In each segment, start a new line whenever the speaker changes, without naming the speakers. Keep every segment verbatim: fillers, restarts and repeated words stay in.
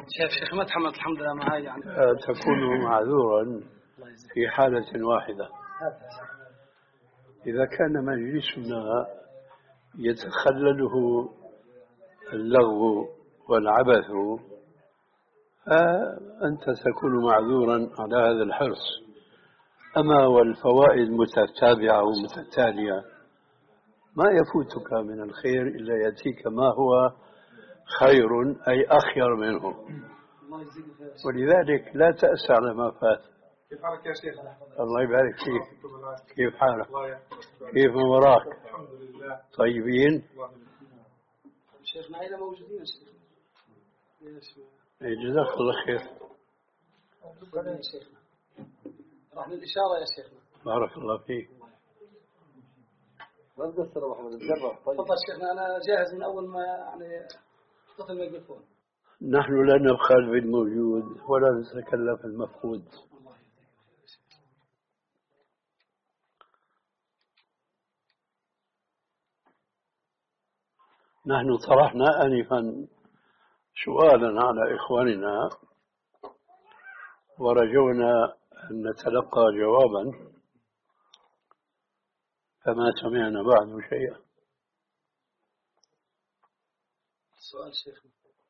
شيخ شيخ ما تحملت الحمد لله معي يعني.
تكون معذورا في حالة واحدة، إذا كان مجلسنا يتخلله اللغو والعبث فأنت تكون معذورا على هذا الحرص. أما والفوائد متتابعة ومتتالية ما يفوتك من الخير إلا يأتيك ما هو خير أي أخير منه، ولذلك لا تأس على ما فات.
كيف حالك يا شيخ؟
الله يبارك فيك. كيف حالك؟ كيف من وراك؟
الحمد لله
طيبين؟
شيخنا هنا موجودين يا شيخ.
جزاك الله خير.
راح للإشارة يا شيخنا.
بارك الله فيك.
ما تقصر أبو أحمد الجرح. طيب
تفضل شيخنا، أنا جاهز من أول ما يعني احط الميكروفون.
نحن لا نبخل بالموجود ولا نتكلف المفقود. نحن طرحنا آنفا سؤالا على إخواننا ورجونا أن نتلقى جوابا، فما سمعنا بعد شيئا.
السؤال شيخنا.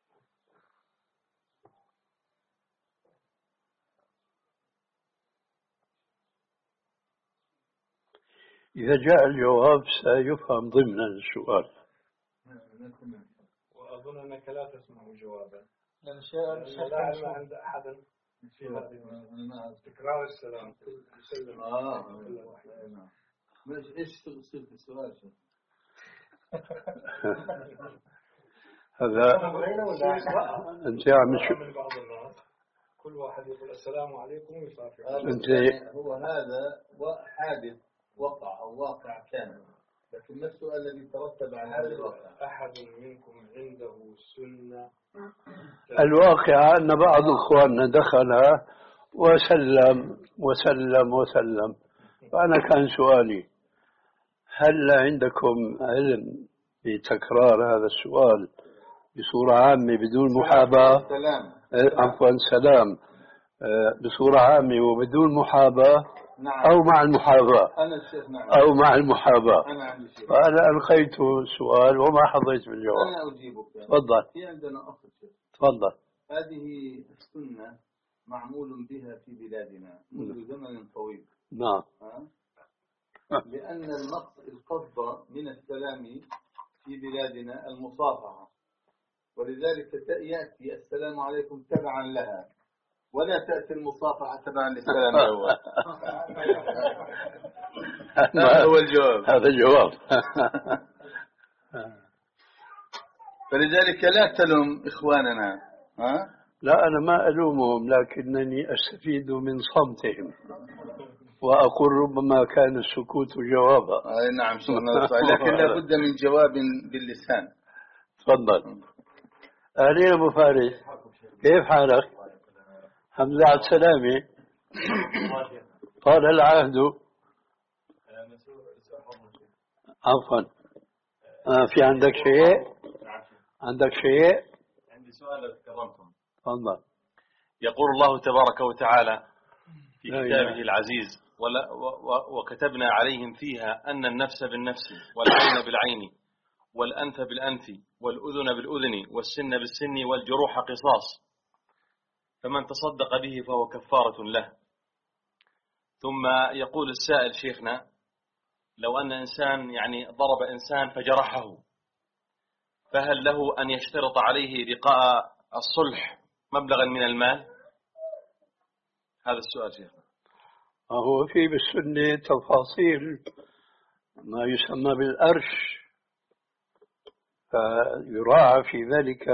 إذا جاء الجواب سيفهم ضمن السؤال.
وأظن أنك لا تسمع جوابا،
لأن الشيء
لا علم عند أحد في تكرار السلام.
آه مش إيش تصير في السؤال شو؟
هذا أنت عم شو؟
من بعض الناس كل واحد يقول السلام عليكم ويصافح.
أنت
هو هذا حادث وقع أو واقع كان، لكن ما السؤال الذي ترتب على هذا الواقع؟
أحد منكم عنده سنة؟
الواقع أن بعض إخواننا دخل وسلم وسلم وسلم، فأنا كان سؤالي هل عندكم علم بتكرار هذا السؤال بصورة عامة بدون محاباة؟
سلام.
عفوا سلام بصورة عامة وبدون محاباة.
نعم.
أو مع المحاباة.
أنا الشيخ. نعم.
أو مع المحاباة.
أنا عندي شيء.
فأنا ألقيت سؤال وما حظيت بالجواب.
أنا أجيبك.
تفضل.
في عندنا أخ شيخ.
تفضل.
هذه السنة معمول بها في بلادنا منذ زمن طويل.
نعم.
لأن القصد من السلام في بلادنا المصافحة، ولذلك يأتي السلام عليكم تبعا لها، ولا تأتي المصافحة تبعا للسلام الأول. هذا هو الجواب.
هذا الجواب.
فلذلك لا تلوم إخواننا. ها؟
لا أنا ما ألومهم، لكنني أستفيد من صمتهم وأقول ربما كان السكوت جوابا.
أي نعم لكن لا بد من جواب باللسان.
تفضل. أهلين أبو فارس، كيف حالك؟ الحمد لله على السلامة. طال العهد. عفوا. آه في عندك شيء؟ عندك شيء؟
عندي سؤال لو تكرمتم.
تفضل.
يقول الله تبارك وتعالى في كتابه العزيز: ولا وكتبنا عليهم فيها أن النفس بالنفس والعين بالعين والأنف بالأنف والأذن بالأذن والسن بالسن والجروح قصاص، فمن تصدق به فهو كفارة له. ثم يقول السائل شيخنا: لو أن إنسان يعني ضرب إنسان فجرحه، فهل له أن يشترط عليه لقاء الصلح مبلغا من المال؟ هذا السؤال شيخنا.
هو في بالسنة تفاصيل ما يسمى بالأرش، فيراعى في ذلك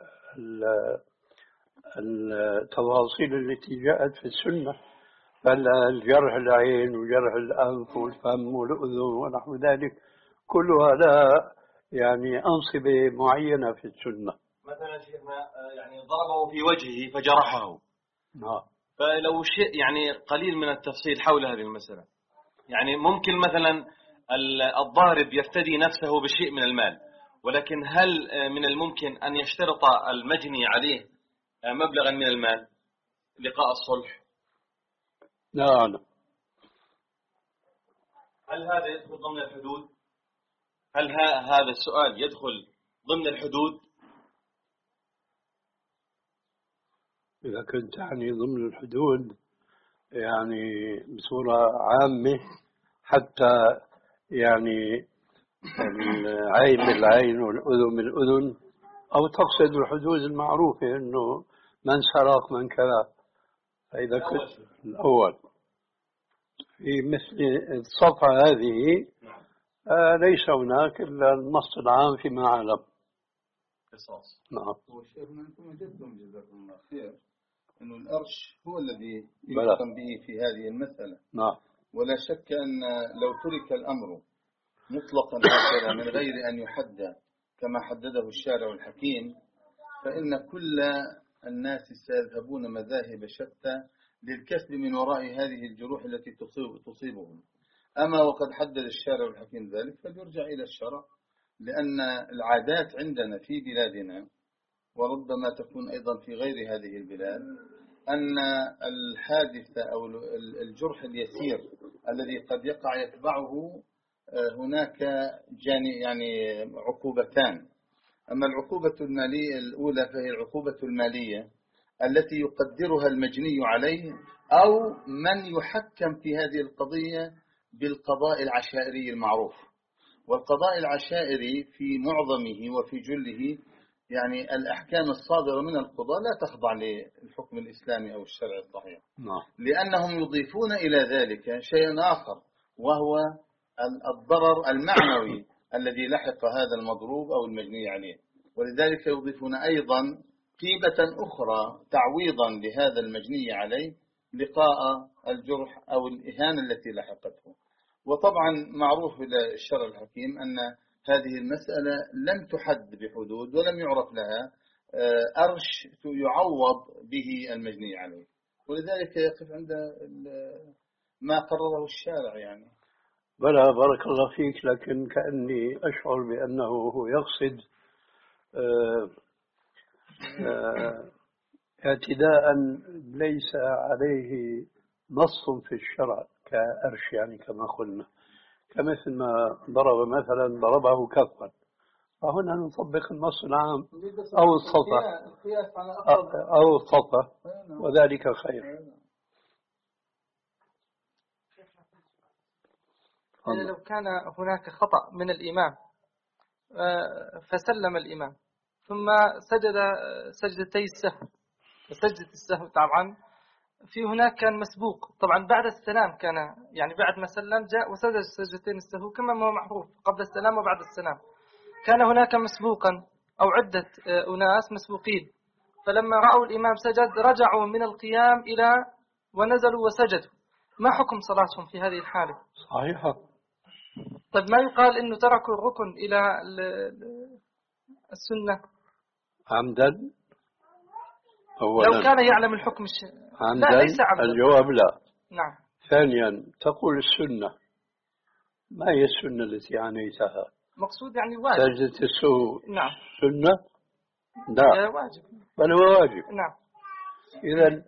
التفاصيل التي جاءت في السنة، فالجرح العين وجرح الأنف والفم والأذن ونحو ذلك كلها لها يعني أنصبة معينة في السنة.
مثلا شيخنا يعني ضربه في وجهه فجرحه.
نعم.
فلو شيء يعني قليل من التفصيل حول هذه المسألة، يعني ممكن مثلا الضارب يفتدي نفسه بشيء من المال، ولكن هل من الممكن أن يشترط المجني عليه مبلغا من المال لقاء الصلح؟
لا أعلم.
هل هذا يدخل ضمن الحدود؟ هل هذا السؤال يدخل ضمن الحدود؟
إذا كنت يعني ضمن الحدود يعني بصورة عامة، حتى يعني العين بالعين والأذن بالأذن، أو تقصد الحدود المعروفة أنه من سرق من كذا، فإذا كنت الأول في مثل الصفحة هذه آه ليس هناك إلا النص العام فيما أعلم.
قصاص.
نعم.
وشيخنا أنتم وجدتم جزاكم الله خير أنه الأرش هو الذي يحكم به في هذه المسألة.
نعم.
ولا شك أن لو ترك الأمر مطلقا هكذا من غير أن يحدد كما حدده الشارع الحكيم، فإن كل الناس سيذهبون مذاهب شتى للكسب من وراء هذه الجروح التي تصيب تصيبهم. أما وقد حدد الشارع الحكيم ذلك فليرجع إلى الشرع، لأن العادات عندنا في بلادنا وربما تكون أيضا في غير هذه البلاد أن الحادثة أو الجرح اليسير الذي قد يقع يتبعه هناك جاني يعني عقوبتان. أما العقوبة المالية الأولى فهي العقوبة المالية التي يقدرها المجني عليه أو من يحكم في هذه القضية بالقضاء العشائري المعروف. والقضاء العشائري في معظمه وفي جله يعني الأحكام الصادرة من القضاء لا تخضع للحكم الإسلامي أو الشرع الصحيح، لأنهم يضيفون إلى ذلك شيئا آخر وهو الضرر المعنوي الذي لحق هذا المضروب أو المجني عليه. ولذلك يضيفون أيضا قيمة أخرى تعويضا لهذا المجني عليه لقاء الجرح أو الإهانة التي لحقته. وطبعا معروف بالشرع الحكيم أن هذه المسألة لم تحد بحدود ولم يعرف لها أرش يعوض به المجني عليه، ولذلك يقف عند ما قرره الشارع يعني.
بلى بارك الله فيك، لكن كأني أشعر بأنه هو يقصد آه آه اعتداء ليس عليه نص في الشرع كأرش، يعني كما قلنا، كمثل ما ضرب مثلا ضربه كفا، فهنا نطبق النص العام أو الصفة أو الصفة وذلك خير.
يعني لو كان هناك خطأ من الإمام فسلم الإمام ثم سجد سجدتي السهو، وسجدة السهو طبعا في هناك كان مسبوق، طبعا بعد السلام كان يعني بعد ما سلم جاء وسجد سجدتين السهو كما هو معروف قبل السلام وبعد السلام. كان هناك مسبوقا أو عدة أناس مسبوقين، فلما رأوا الإمام سجد رجعوا من القيام إلى ونزلوا وسجدوا، ما حكم صلاتهم في هذه الحالة؟
صحيحة.
طيب ما يقال إنه تركوا الركن إلى السنة
عمدا؟ أولا
لو كان يعلم الحكم الشرعي.
عمدا؟
لا ليس عمدا.
الجواب لا.
نعم.
ثانيا تقول السنة، ما هي السنة التي عنيتها؟
مقصود يعني واجب.
سجدة السهو.
نعم.
سنة؟ لا،
واجب،
بل هو واجب.
نعم.
إذن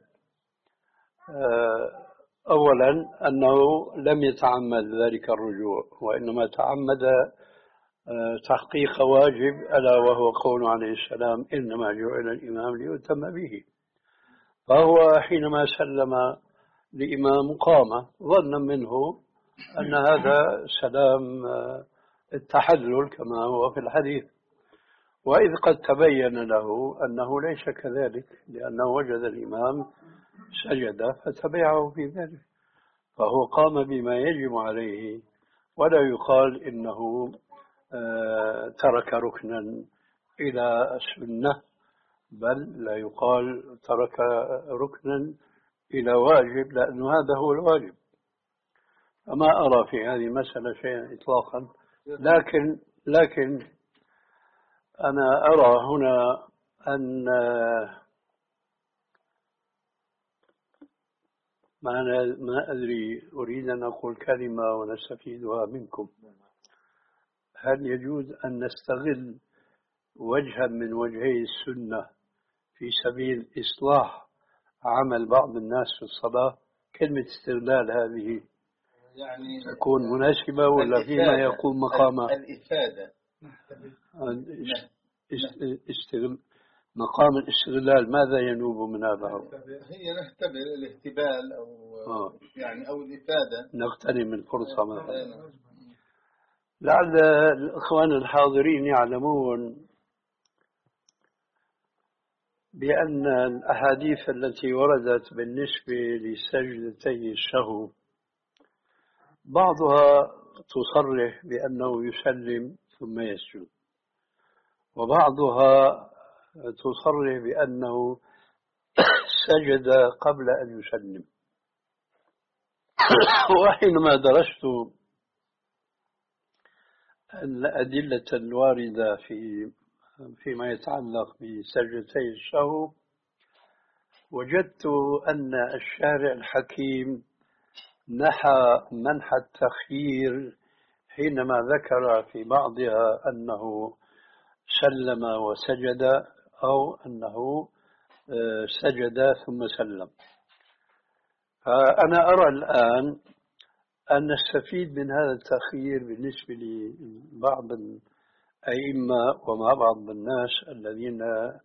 أولا أنه لم يتعمد ذلك الرجوع، وإنما تعمد تحقيق واجب، ألا وهو قول عليه السلام إنما جعل الإمام ليؤتم به. فهو حينما سلم لإمام قام ظنا منه أن هذا سلام التحلل كما هو في الحديث، وإذ قد تبين له أنه ليس كذلك لأنه وجد الإمام سجد فتبعه في ذلك، فهو قام بما يجب عليه، ولا يقال إنه ترك ركنا إلى السنة، بل لا يقال ترك ركنا إلى واجب، لأن هذا هو الواجب. فما أرى في هذه المسألة شيئا إطلاقا، لكن لكن أنا أرى هنا أن ما أنا ما أدري، أريد أن أقول كلمة ونستفيدها منكم. هل يجوز أن نستغل وجها من وجهي السنة في سبيل إصلاح عمل بعض الناس في الصلاة، كلمة استغلال هذه
يعني
تكون مناسبة ولا فيما يقوم مقامها؟
الإفادة.
استغل... مقام الاستغلال ماذا ينوب من هذا؟
هي نختبر الاهتبال أو آه. يعني أو الإفادة،
نغتنم الفرصة مثلا. لعل الإخوان الحاضرين يعلمون بأن الأحاديث التي وردت بالنسبة لسجدتي السهو بعضها تصرح بأنه يسلم ثم يسجد، وبعضها تصرح بأنه سجد قبل أن يسلم. وحينما درست الأدلة الواردة في فيما يتعلق بسجدتي السهو وجدت أن الشارع الحكيم نحى منح التخيير حينما ذكر في بعضها أنه سلم وسجد أو أنه سجد ثم سلم. فأنا أرى الآن أن نستفيد من هذا التخيير بالنسبة لبعض الأئمة ومع بعض الناس الذين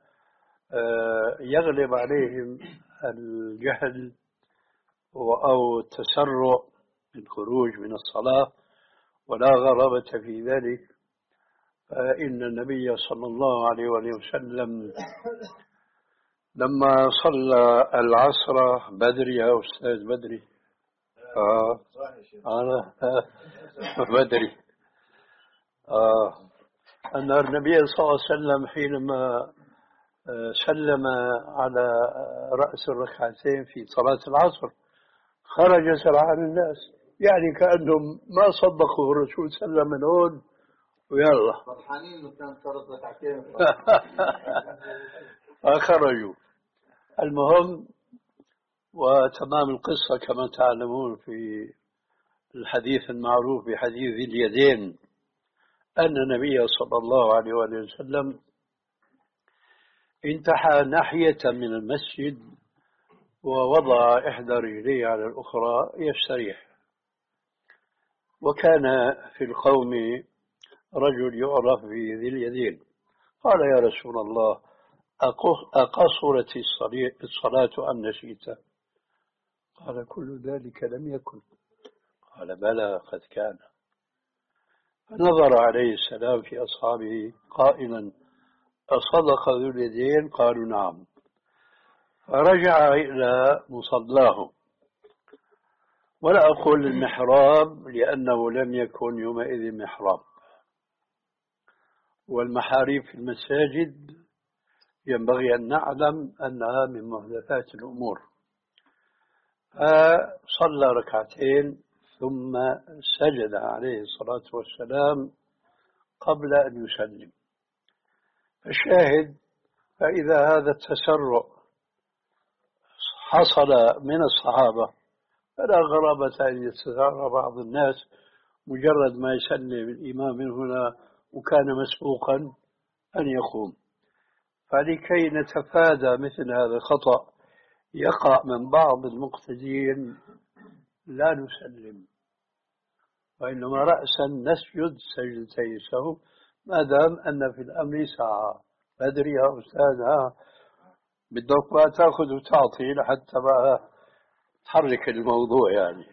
يغلب عليهم الجهل أو التسرع بالخروج من الصلاة، ولا غرابة في ذلك، فإن النبي صلى الله عليه وسلم لما صلى العصر بدري يا أستاذ بدري آه أنا بدري آه أن النبي صلى الله عليه وسلم حينما سلم على رأس الركعتين في صلاة العصر خرج سرعان الناس، يعني كأنهم ما صدقوا الرسول سلم من هون ويلا
فرحانين انه كان صارت ركعتين
فخرجوا. المهم وتمام القصة كما تعلمون في الحديث المعروف بحديث اليدين أن النبي صلى الله عليه وسلم انتحى ناحية من المسجد ووضع إحدى رجليه على الأخرى يستريح، وكان في القوم رجل يعرف بذي اليدين، قال يا رسول الله أقصرت الصلاة أم نسيت؟ قال كل ذلك لم يكن. قال بلى قد كان. فنظر عليه السلام في أصحابه قائلا أصدق ذو اليدين؟ قالوا نعم. فرجع إلى مصلاه، ولا أقول المحراب لأنه لم يكن يومئذ محراب، والمحاريب في المساجد ينبغي أن نعلم أنها من محدثات الأمور. فصلى ركعتين ثم سجد عليه الصلاة والسلام قبل أن يسلم. الشاهد فإذا هذا التسرع حصل من الصحابة فلا غرابة أن يتسرع بعض الناس مجرد ما يسلم الإمام من هنا وكان مسبوقا أن يقوم. فلكي نتفادى مثل هذا الخطأ يقع من بعض المقتدين لا نسلم، وإنما رأسا نسجد سجدتي سهو ما دام أن في الأمر ساعة. بدري يا أستاذ ها بدك ما تأخذ وتعطي لحتى بقى تحرك الموضوع. يعني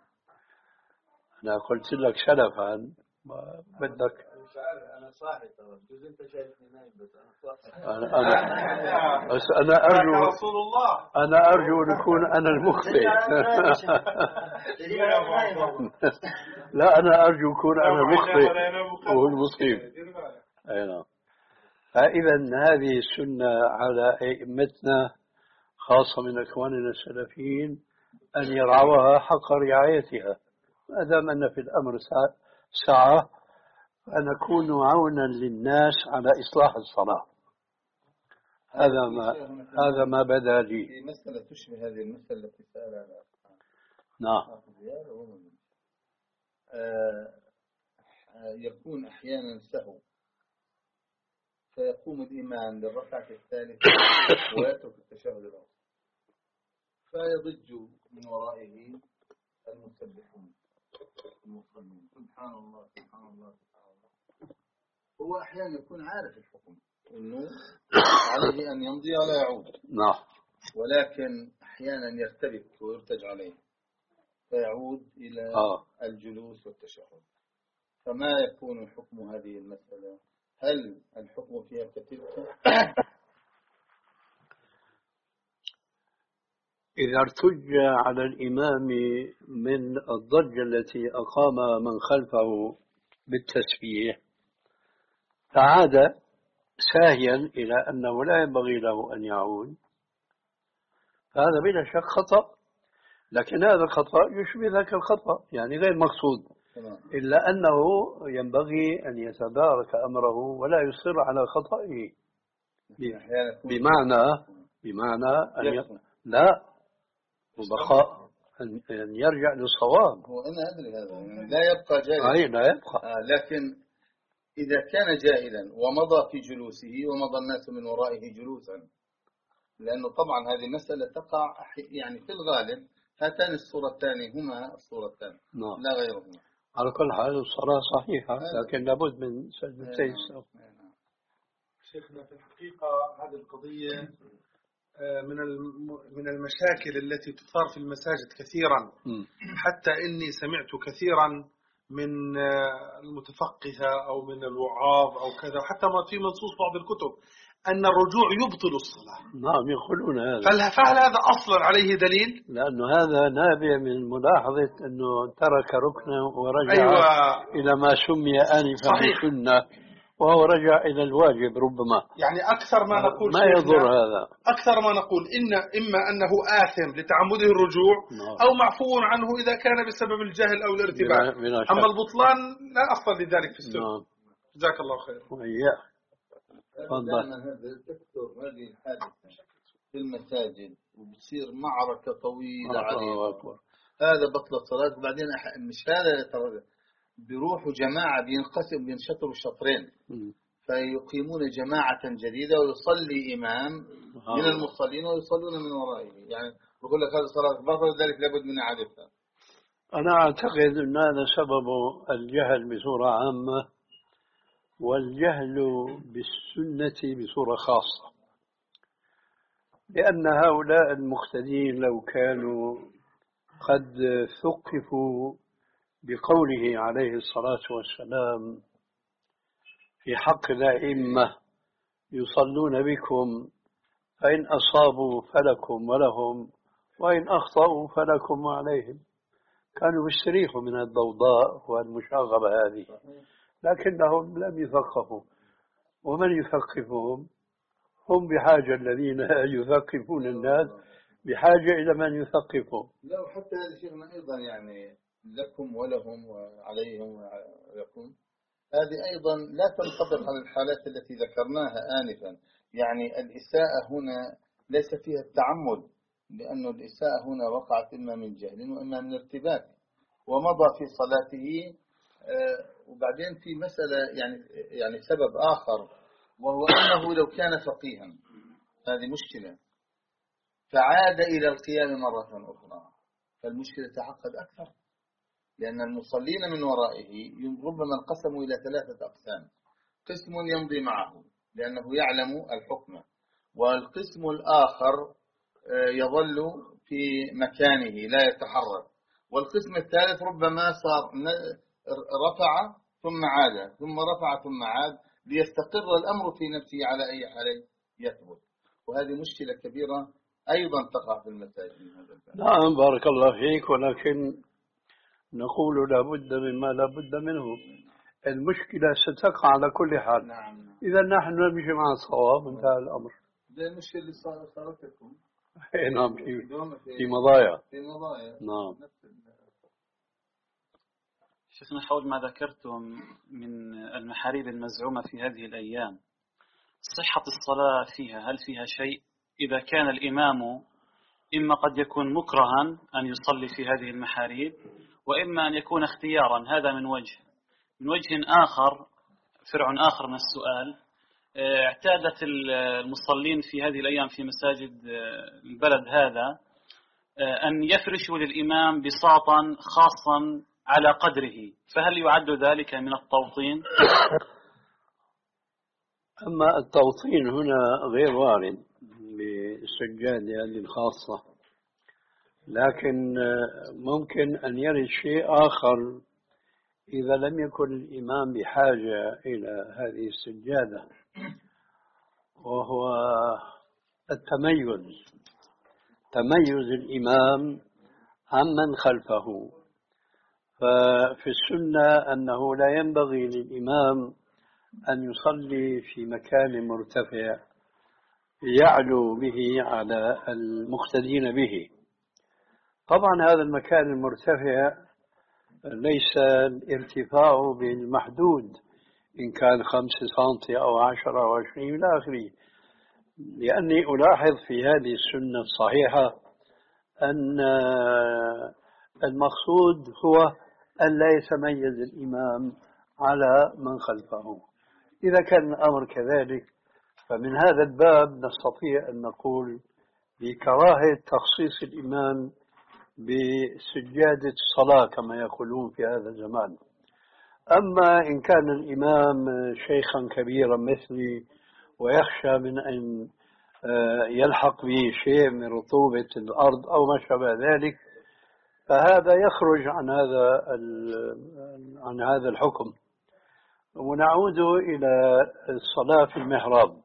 أنا قلت لك شلفا بدك
مش عارف أنا صاحي طبعا جزء أنت شايفني نايم بس أنا صاحي.
أنا أنا بس أنا أرجو
رسول الله
أنا أرجو أن أكون أنا المخطئ. لا أنا أرجو أكون أنا المخطئ وهو المصيب. أي نعم. فإذا هذه السنة على أئمتنا خاصة من إخواننا السلفيين أن يرعوها حق رعايتها، ما دام أن في الأمر ساعة فنكون عونا للناس على إصلاح الصلاة. هذا ما هذا ما بدا لي.
في مسألة تشبه هذه المسألة التي سأل عنها.
نعم.
يكون أحيانا سهو فيقوم الإمام للركعة الثالثة ويترك التشهد الأوسط، فيضج من ورائه المسبحون المصلين سبحان الله سبحان الله سبحان الله. هو أحيانا يكون عارف الحكم إنه عليه أن يمضي ولا يعود،
نعم،
ولكن أحيانا يرتبك ويرتج عليه فيعود إلى
آه.
الجلوس والتشهد. فما يكون حكم هذه المسألة؟ هل الحكم فيها كتلك؟
إذا ارتج على الإمام من الضجة التي أقام من خلفه بالتسبيح فعاد ساهيا إلى أنه لا ينبغي له أن يعود، فهذا بلا شك خطأ، لكن هذا الخطأ يشبه ذاك الخطأ، يعني غير مقصود، إلا أنه ينبغي أن يتدارك أمره ولا يصر على خطئه، بمعنى بمعنى أن ي... لا وبقاء أن يرجع للصواب.
هو أنا أدري هذا يعني لا يبقى جاهلا،
أي لا يبقى.
آه لكن إذا كان جاهلا ومضى في جلوسه ومضى الناس من ورائه جلوسا، لأنه طبعا هذه مسألة تقع يعني في الغالب هاتان الصورتان هما الصورتان
نعم.
لا غيرهما.
على كل حال الصلاة صحيحة، لكن لابد من سجدتي السهو.
شيخنا في الحقيقة هذه القضية من من المشاكل التي تثار في المساجد كثيرا، م. حتى إني سمعت كثيرا من المتفقهة أو من الوعاظ أو كذا، حتى ما في منصوص بعض الكتب أن الرجوع يبطل الصلاة.
نعم يقولون هذا.
فهل هذا أصلا عليه دليل؟
لأنه هذا نابع من ملاحظة أنه ترك ركنا ورجع
أيوة.
إلى ما سمي آنفا بسنة، وهو رجع إلى الواجب ربما.
يعني أكثر ما نقول
ما يضر هذا.
أكثر ما نقول إن إما أنه آثم لتعمده الرجوع نعم. أو معفو عنه إذا كان بسبب الجهل أو الارتباك. أما البطلان لا أصل لذلك في السنة. نعم. جزاك الله خير.
وإياه.
دائما هذا تكثر هذه الحادثة في المساجد وبتصير معركة طويلة عريضة. هذا بطل الصلاة، وبعدين مش هذا ترى بيروحوا جماعة بينقسم بينشطروا شطرين م. فيقيمون جماعة جديدة ويصلي إمام آه. من المصلين ويصلون من ورائه، يعني بقول لك هذا صلاة بطل ذلك لابد من إعادتها.
أنا أعتقد أن هذا سبب الجهل بصورة عامة والجهل بالسنة بصورة خاصة، لأن هؤلاء المقتدين لو كانوا قد ثقفوا بقوله عليه الصلاة والسلام في حق الأئمة يصلون بكم فإن أصابوا فلكم ولهم وإن أخطأوا فلكم وعليهم، كانوا بيستريحوا من الضوضاء والمشاغبة هذه، لكنهم لم يثقفوا، ومن يثقفهم هم بحاجة، الذين يثقفون الناس بحاجة إلى من يثقفهم.
لا وحتى هذا شيخنا أيضا يعني لكم ولهم وعليهم ولكم، هذه أيضا لا تنطبق على الحالات التي ذكرناها آنفا. يعني الإساءة هنا ليس فيها التعمد، لأن الإساءة هنا وقعت إما من جهل وإما من ارتباك ومضى في صلاته. وبعدين في مسألة يعني يعني سبب آخر، وهو أنه لو كان فقيها هذه مشكلة فعاد إلى القيام مرة أخرى فالمشكلة تعقد أكثر، لأن المصلين من ورائه ربما انقسموا إلى ثلاثة أقسام: قسم يمضي معه لأنه يعلم الحكم، والقسم الآخر يظل في مكانه لا يتحرك، والقسم الثالث ربما صار رفع ثم عاد ثم رفع ثم عاد ليستقر الأمر في نفسه على أي حال يثبت. وهذه مشكلة كبيرة أيضا تقع في المساجد.
نعم بارك الله فيك، ولكن نقول لابد مما لابد منه. المشكلة ستقع على كل حال.
نعم.
إذا نحن نمشي مع الصواب انتهى الأمر.
زي المشكلة اللي صارت لكم.
نعم في في مضايا.
في مضايا.
نعم.
شيخنا حول ما ذكرتم من المحاريب المزعومة في هذه الأيام، صحة الصلاة فيها، هل فيها شيء إذا كان الإمام إما قد يكون مكرها أن يصلي في هذه المحاريب، وإما أن يكون اختيارا؟ هذا من وجه. من وجه آخر، فرع آخر من السؤال، اعتادت المصلين في هذه الأيام في مساجد البلد هذا أن يفرشوا للإمام بساطا خاصا على قدره، فهل يعد ذلك من التوطين؟
أما التوطين هنا غير وارد بالسجادة هذه الخاصة، لكن ممكن أن يرد شيء آخر إذا لم يكن الإمام بحاجة إلى هذه السجادة، وهو التميز، تميز الإمام عمن خلفه. ففي السنة أنه لا ينبغي للإمام أن يصلي في مكان مرتفع يعلو به على المقتدين به. طبعا هذا المكان المرتفع ليس الارتفاع بالمحدود، إن كان خمسة سنتي أو عشرة أو عشرين إلى آخره، لأني ألاحظ في هذه السنة الصحيحة أن المقصود هو أن لا يتميز الإمام على من خلفه. إذا كان الأمر كذلك فمن هذا الباب نستطيع أن نقول بكراهة تخصيص الإمام بسجادة الصلاة كما يقولون في هذا الزمان. أما إن كان الإمام شيخا كبيرا مثلي ويخشى من أن يلحق به شيء من رطوبة الأرض أو ما شابه ذلك، فهذا يخرج عن هذا عن هذا الحكم. ونعود إلى الصلاة في المحراب.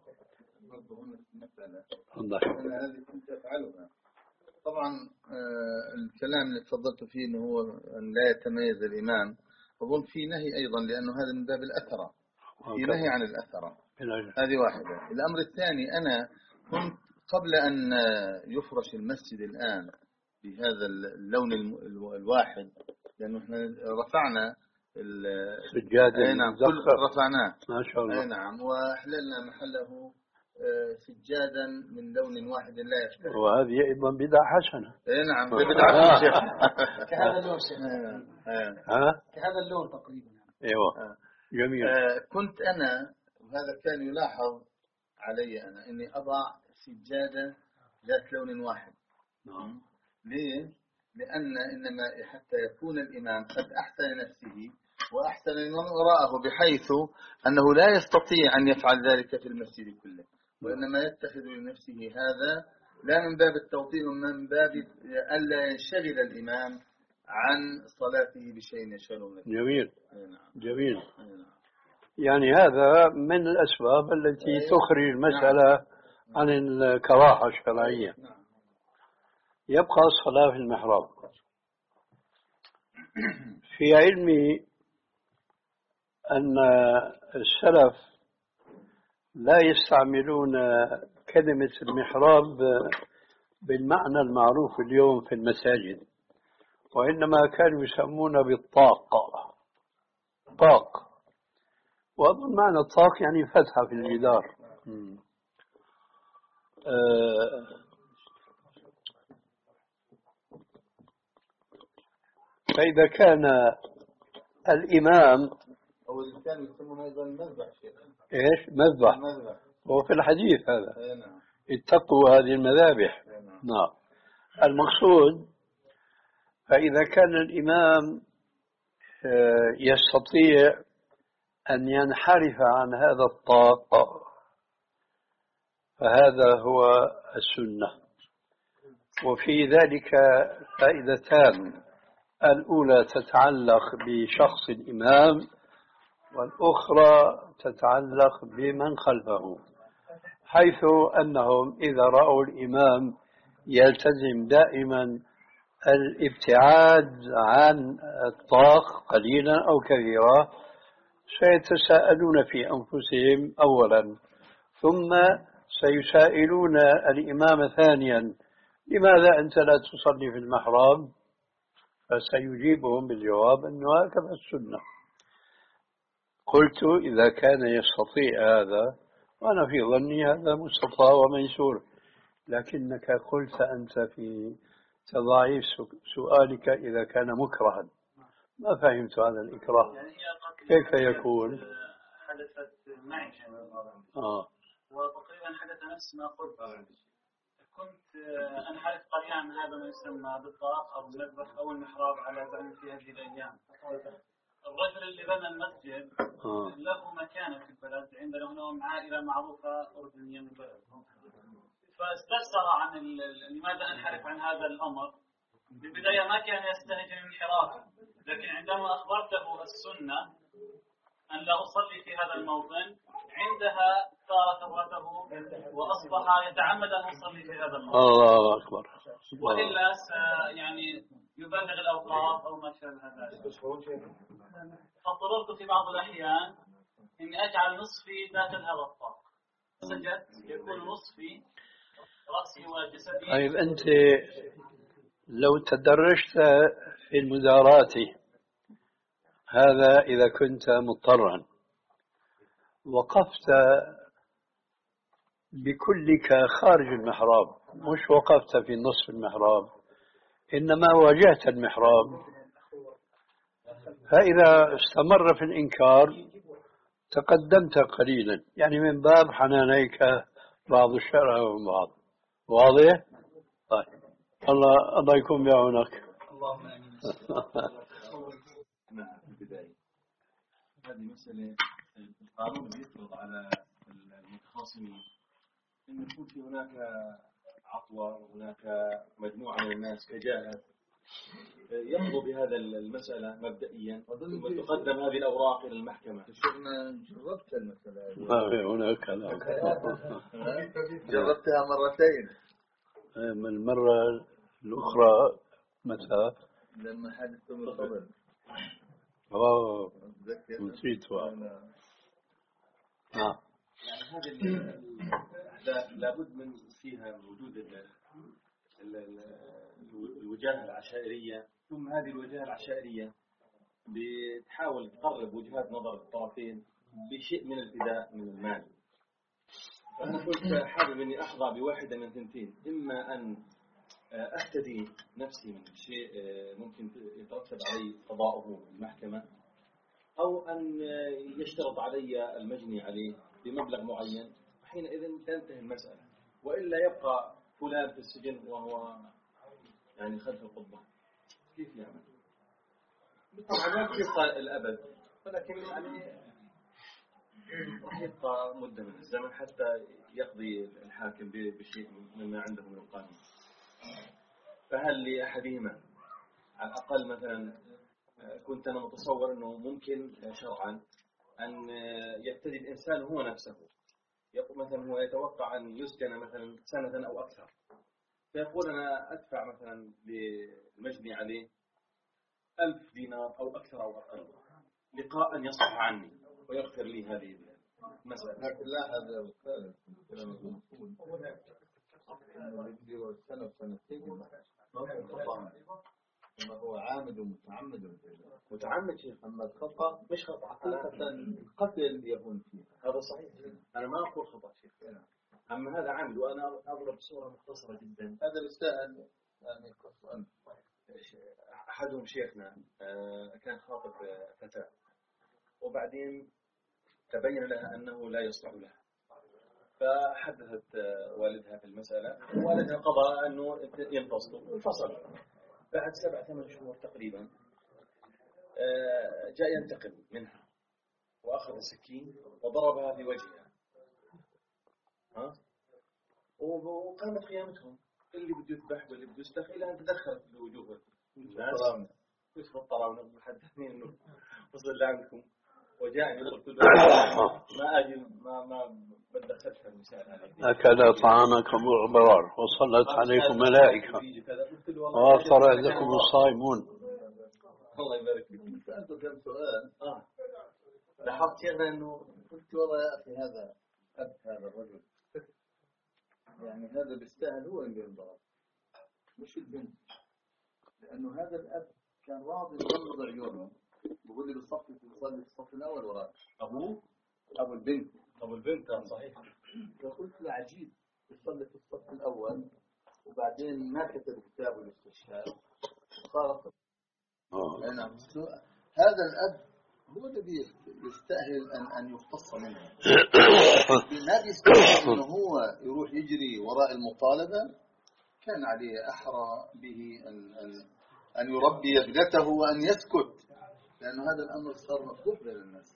أنا هذه كنت أفعلها طبعا. الكلام اللي تفضلت فيه أنه هو أن لا يتميز الإمام، أظن في نهي أيضا لأنه هذا من باب الأثرة، في نهي عن الأثرة. هذه واحدة. الأمر الثاني، أنا كنت قبل أن يفرش المسجد الآن بهذا اللون الواحد، لأنه احنا رفعنا
السجادة،
أي نعم كل رفعناه
ما شاء الله،
أي نعم، وأحللنا محله سجادا من لون واحد لا يشبه،
وهذه أيضا بدعة حسنة.
أي نعم بدعة شيخ
كهذا اللون شيخ،
ها
كهذا اللون تقريبا.
أيوة جميل.
كنت أنا، وهذا كان يلاحظ علي أنا، إني أضع سجادة ذات لون واحد.
نعم.
ليه؟ لأن إنما حتى يكون الإمام قد أحسن نفسه وأحسن من وراءه، بحيث أنه لا يستطيع أن يفعل ذلك في المسجد كله، وإنما يتخذ لنفسه هذا لا من باب التوطين، من باب ألا ينشغل الإمام عن صلاته بشيء يشغله.
جميل جميل. يعني هذا من الأسباب التي تخرج المسألة عن الكراهة الشرعية. يبقى الصلاة في المحراب. في علمي أن السلف لا يستعملون كلمة المحراب بالمعنى المعروف اليوم في المساجد، وإنما كانوا يسمون بالطاق. طاق، وأظن معنى الطاق يعني فتحة في الجدار. أه فإذا كان الإمام
أو اللي كانوا يسمون أيضا المذبح شيخ.
إيش مذبح؟
المذبح
هو في الحديث هذا.
نعم.
اتقوا هذه المذابح.
نعم.
نعم. المقصود فإذا كان الإمام يستطيع أن ينحرف عن هذا الطاق فهذا هو السنة. وفي ذلك فائدتان: الأولى تتعلق بشخص الإمام، والأخرى تتعلق بمن خلفه، حيث أنهم إذا رأوا الإمام يلتزم دائما الابتعاد عن الطاق قليلا أو كثيرا سيتساءلون في أنفسهم أولا، ثم سيسائلون الإمام ثانيا: لماذا أنت لا تصلي في المحراب؟ فسيجيبهم بالجواب أنه هكذا السنة. قلت إذا كان يستطيع هذا، وأنا في ظني هذا مستطاع وميسور، لكنك قلت أنت في تضاعيف سؤالك إذا كان مكرها. ما فهمت هذا الإكراه كيف يكون؟
حدثت معي
آه.
وتقريبا حدث نفس ما قلت. كنت أنحرف قليلا عن هذا ما يسمى بالطاق أو المذبح أو المحراب على زعم في هذه الأيام. الرجل اللي بنى المسجد
آه.
له مكانة في البلد، عندنا هنا عائلة معروفة أردنية من البلد، فاستفسر عن لماذا أنحرف عن هذا الأمر. بالبداية ما كان يستهجن انحرافا، لكن عندما أخبرته السنة أن لا أصلي في هذا الموطن، عندها ثار ثورته وأصبح يتعمد أن يصلي في هذا الموطن.
الله أكبر.
وإلا يعني يبلغ الأوقاف أو ما شابه ذلك. فاضطررت في بعض الأحيان إني أجعل نصفي داخل هذا الطاق، سجدت يكون نصفي رأسي وجسدي.
طيب أنت لو تدرجت في المدارات، هذا إذا كنت مضطرا، وقفت بكلك خارج المحراب، مش وقفت في نصف المحراب، إنما واجهت المحراب، فإذا استمر في الإنكار تقدمت قليلا، يعني من باب حنانيك بعض الشرع ومن بعض. واضح؟ طيب الله الله يكون بعونك.
اللهم امين. نعم في البداية هذه مسألة القانون يفرض على المتخاصمين أن يكون في هناك عطوة وهناك مجموعة من الناس كجاهل يقضوا بهذا المسألة مبدئيا، ثم تقدم هذه الأوراق إلى المحكمة.
شفنا جربت المسألة
هناك لا
جربتها مرتين.
من المرة الأخرى متى؟
لما حدثت من قبل.
أوه نسيتها.
نعم. يعني هذه الأحداث لابد من فيها وجود الوجهة العشائرية، ثم هذه الوجهة العشائرية بتحاول تقرب وجهات نظر الطرفين بشيء من الفداء من المال. فأنا كنت حابب أني أحظى بواحدة من ثنتين، إما أن أفتدي نفسي من شيء ممكن يترتب علي قضاؤه المحكمة، أو أن يشترط علي المجني عليه بمبلغ معين، حينئذ تنتهي المسألة، وإلا يبقى فلان في السجن وهو يعني خلف القضبة. كيف يعمل؟ طبعا ما يبقى الأبد، ولكن يعني راح يبقى مدة من الزمن حتى يقضي الحاكم بشيء مما عنده من القانون. فهل لأحدهما على الأقل مثلا كنت أنا متصور أنه ممكن شرعا أن يبتدي الإنسان هو نفسه، يقول مثلا هو يتوقع أن يسجن مثلا سنة أو أكثر، فيقول أنا أدفع مثلا للمجني عليه ألف دينار أو أكثر أو أقل لقاء يصح عني ويغفر لي هذه المسألة.
لكن لا هذا كلام المفروض إنه يجري السنة وسنتين ما هو عامد ومتعمد.
متعمد شيخ،
أما الخطأ مش خطأ حقيقة، القتل يهون فيه.
هذا صحيح، أنا ما أقول خطأ شيخ، أما هذا عامد. وأنا أضرب صورة مختصرة جدا.
هذا يستاهل يعني قصة.
أحدهم شيخنا كان خاطب فتاة، وبعدين تبين لها أنه لا يصلح لها، فحدثت والدها في المسألة، والدها قضى أنه ينفصلوا، انفصل. بعد سبع ثمان شهور تقريبا جاء ينتقم منها وأخذ السكين وضربها في وجهها، ها؟ وقامت قيامتهم، اللي بده يذبح واللي بده يستخ، إلى أن تدخلت بوجوه الناس. كيف الطراونة محدثين إنه وصل لعندكم وجاءني قلت له ما أجي ما ما بتدخلش في المسائل هذه.
أكل طعامكم الأبرار وصلت عليكم ملائكة وأفطر عندكم الصائمون.
الله يبارك فيك.
سألته كم سؤال.
آه. لاحظت هذا إنه
قلت والله يا أخي هذا أب هذا الرجل يعني هذا بيستاهل هو اللي ينضرب مش البنت، لأنه هذا الأب كان راضي يغمض عيونه، بقول لي بالصف يصلي في الصف الأول وراء
أبوه
أبو البنت
أبو البنت صحيح.
فقلت له عجيب يصلي في الصف الأول وبعدين ما كتب كتابه الاستشهاد وصار.
آه.
نعم. هذا الأب هو الذي يستأهل أن أن يختص منه. ما بيستأهل إنه هو يروح يجري وراء المطالبة، كان عليه أحرى به أن أن أن يربي ابنته وأن يسكت، لأنه هذا الأمر صار مفتوح بين الناس.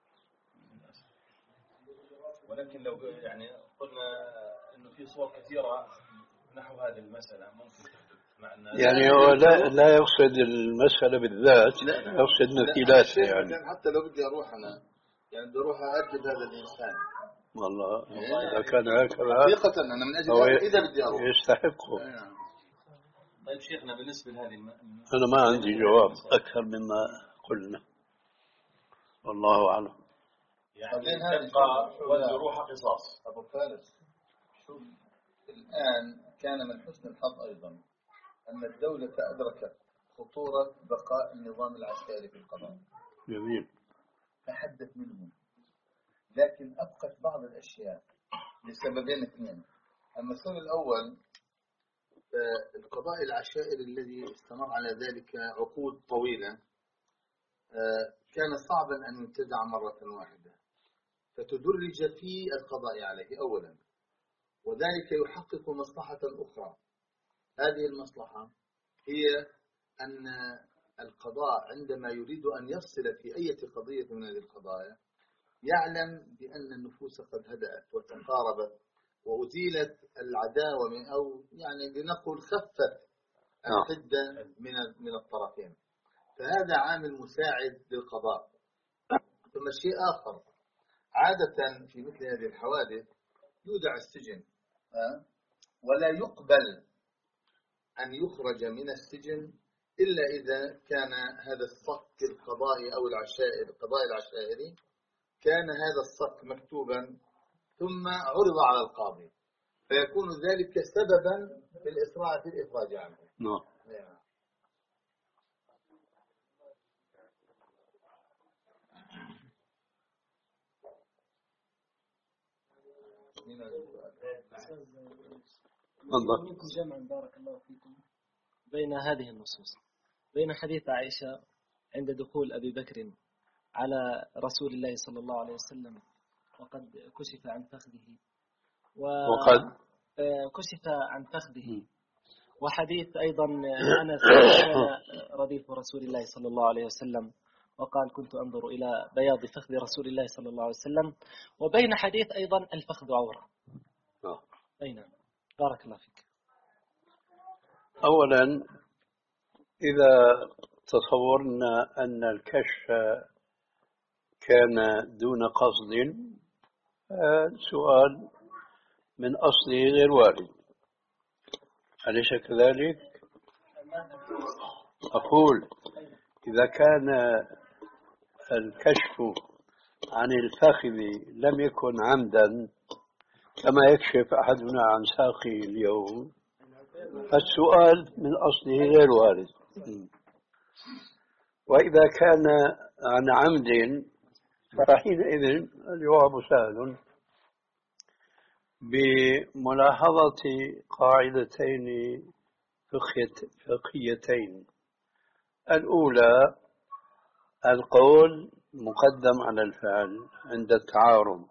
ولكن لو يعني قلنا إنه في صور كثيرة نحو هذه المسألة ممكن تحدث مع الناس،
يعني هو لا لا يقصد المسألة بالذات، يقصد مثيلاتها. يعني
حتى لو بدي أروح أنا يعني بدي أروح أأدب هذا الإنسان
والله إذا كان هكذا
حقيقة أنا من أجل إذا بدي أروح
يستحقه.
طيب شيخنا بالنسبة لهذه الم...
أنا ما عندي جواب أكثر مما قلنا، والله أعلم.
يعني تبقى والجروح قصاص.
أبو فارس، شوف الآن كان من حسن الحظ أيضا أن الدولة أدركت خطورة بقاء النظام العسكري في القضاء.
جميل.
تحدث منهم، لكن أبقت بعض الأشياء لسببين اثنين. المسؤول الأول القضاء العشائري الذي استمر على ذلك عقود طويلة كان صعبا أن ينتزع مرة واحدة، فتدرج في القضاء عليه أولا، وذلك يحقق مصلحة أخرى. هذه المصلحة هي أن القضاء عندما يريد أن يفصل في أي قضية من هذه القضايا يعلم بأن النفوس قد هدأت وتقاربت وأزيلت العداوة من أو يعني لنقل خفت الحدة من من الطرفين، فهذا عامل مساعد للقضاء. ثم شيء آخر، عادة في مثل هذه الحوادث يودع السجن ولا يقبل أن يخرج من السجن إلا إذا كان هذا الصك القضائي أو العشائر القضاء العشائري كان هذا الصك مكتوبا ثم عرض على القاضي، فيكون ذلك سببا في الإسراع في الإخراج عنه.
نعم.
منكم جمعا بارك الله فيكم بين هذه النصوص، بين حديث عائشة عند دخول أبي بكر على رسول الله صلى الله عليه وسلم وقد كشف عن فخذه و...
وقد
كشف عن فخذه، وحديث أيضا أنس كان رديف رسول الله صلى الله عليه وسلم وقال كنت أنظر إلى بياض فخذ رسول الله صلى الله عليه وسلم، وبين حديث أيضا الفخذ عورة. أي نعم بارك الله فيك.
أولا إذا تصورنا أن الكشف كان دون قصد، سؤال من أصله غير وارد، أليس كذلك؟ أقول إذا كان الكشف عن الفخذ لم يكن عمدا كما يكشف أحدنا عن ساقه اليوم، فالسؤال من أصله غير وارد. وإذا كان عن عمد فحينئذ الجواب سهل بملاحظة قاعدتين فقهيتين. الأولى القول مقدم على الفعل عند التعارض،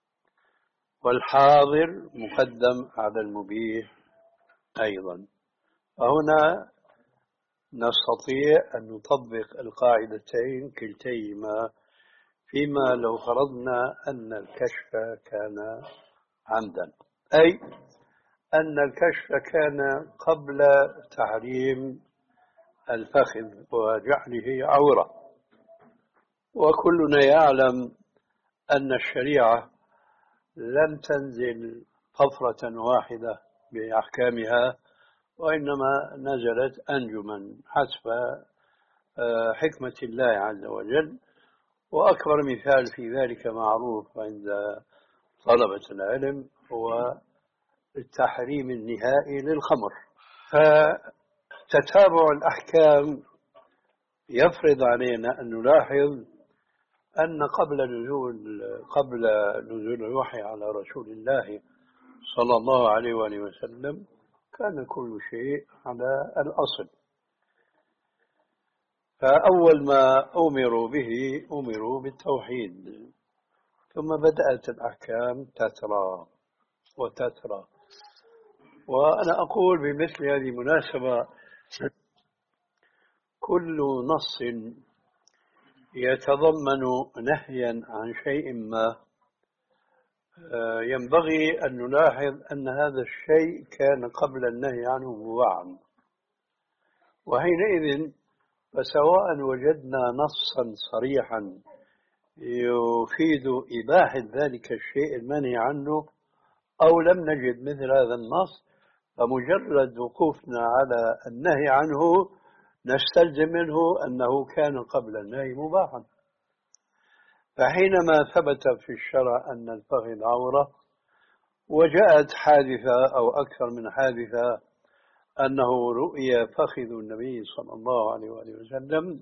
والحاضر مقدم على المبيح أيضا. فهنا نستطيع أن نطبق القاعدتين كلتيهما فيما لو فرضنا أن الكشف كان عمدا، أي أن الكشف كان قبل تحريم الفخذ وجعله عورة. وكلنا يعلم أن الشريعة لم تنزل طفرة واحدة بأحكامها، وإنما نزلت أنجما حسب حكمة الله عز وجل. وأكبر مثال في ذلك معروف عند طلبة العلم هو التحريم النهائي للخمر. فتتابع الأحكام يفرض علينا أن نلاحظ أن قبل نزول قبل نزول الوحي على رسول الله صلى الله عليه وآله وسلم كان كل شيء على الأصل. فأول ما أمروا به أمروا بالتوحيد، ثم بدأت الأحكام تترى وتترى. وأنا أقول بمثل هذه المناسبة كل نص يتضمن نهيا عن شيء ما ينبغي أن نلاحظ أن هذا الشيء كان قبل النهي عنه مباحا، وحينئذ فسواء وجدنا نصا صريحا يفيد إباحة ذلك الشيء المنهي عنه أو لم نجد مثل هذا النص، فمجرد وقوفنا على النهي عنه نستلزم منه أنه كان قبل النهي مباحا. فحينما ثبت في الشرع أن الفخذ عورة وجاءت حادثة أو أكثر من حادثة أنه رؤي فخذ النبي صلى الله عليه وآله وسلم،